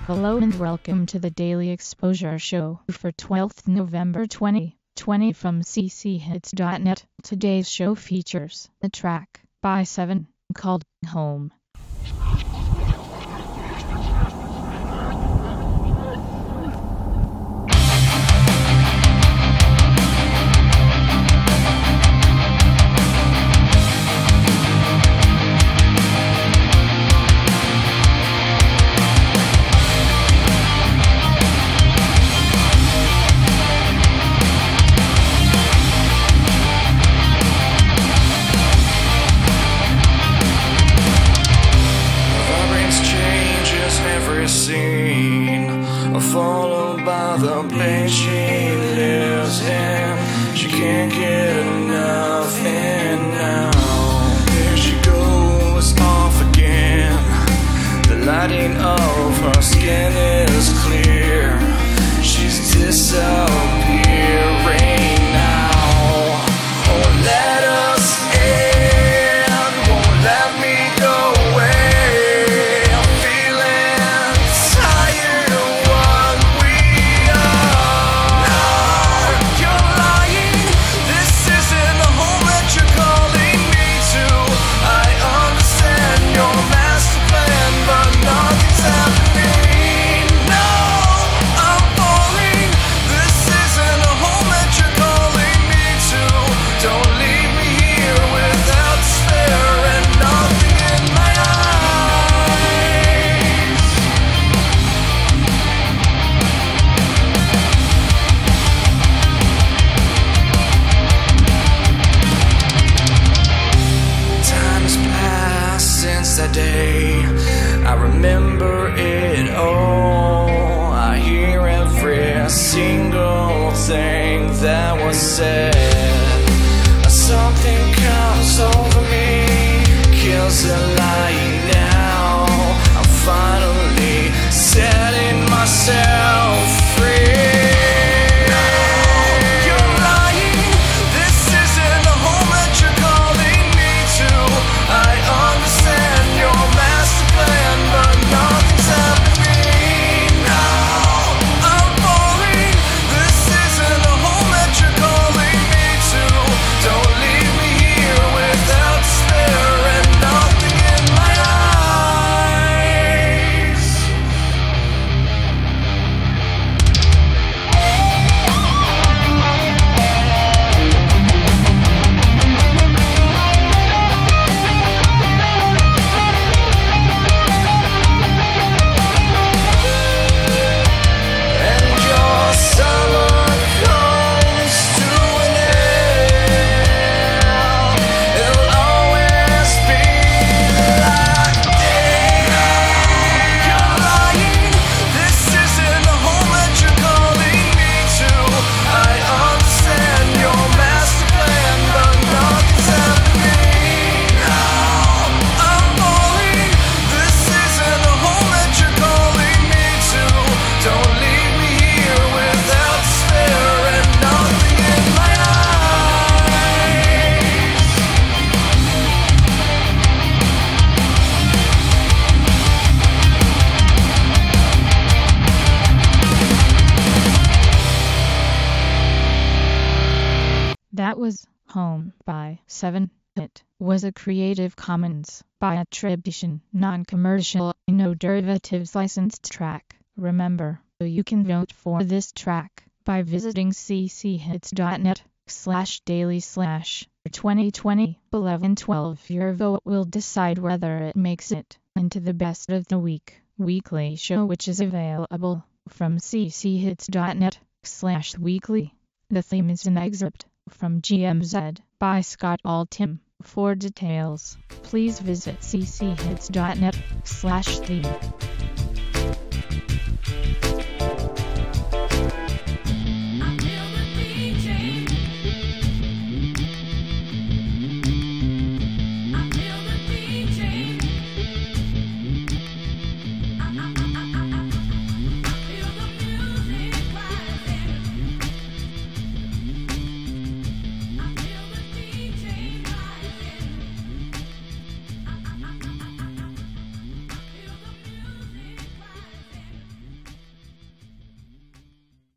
Hello and welcome to the Daily Exposure Show for 12th November 2020 from cchits.net. Today's show features a track by Seven called Home. Followed by the place she lives in. She can't get enough, and now here she goes off again. The lighting of her skin is clear. She's disappearing now. Oh, let us in, won't let me go away. I'm feeling tired of what we are. No, you're lying. This isn't the home that you're calling me to. I understand your master plan, but nothing's happening. No, I'm falling. This isn't the home that you're calling me to. Don't leave me here without despair and nothing in my eyes. Time has passed since that day. I remember it all. I hear every single thing that was said. Something comes over me, kills the light now. I'm finally setting myself free. You're lying. This isn't the home that you're calling me to. I understand your master plan, but nothing's happening now. I'm falling. This isn't the home that you're calling me to. Don't leave me here without despair and nothing in my eyes. And your summer comes to an end. It'll always be like this. You're lying. This isn't the home that you're calling me to. I understand your master plan, but nothing's happening now. I'm falling. This isn't the home that you're calling me to. Don't leave me here without despair and nothing in my eyes. That was Home by Seven. It was a Creative Commons by attribution, non-commercial, no derivatives licensed track. Remember, you can vote for this track by visiting cchits.net/daily/2020-1112. Your vote will decide whether it makes it into the best of the week weekly show, which is available from cchits.net/weekly. The theme is an excerpt from GMZ by Scott Altham. For details, please visit cchits.net/theme.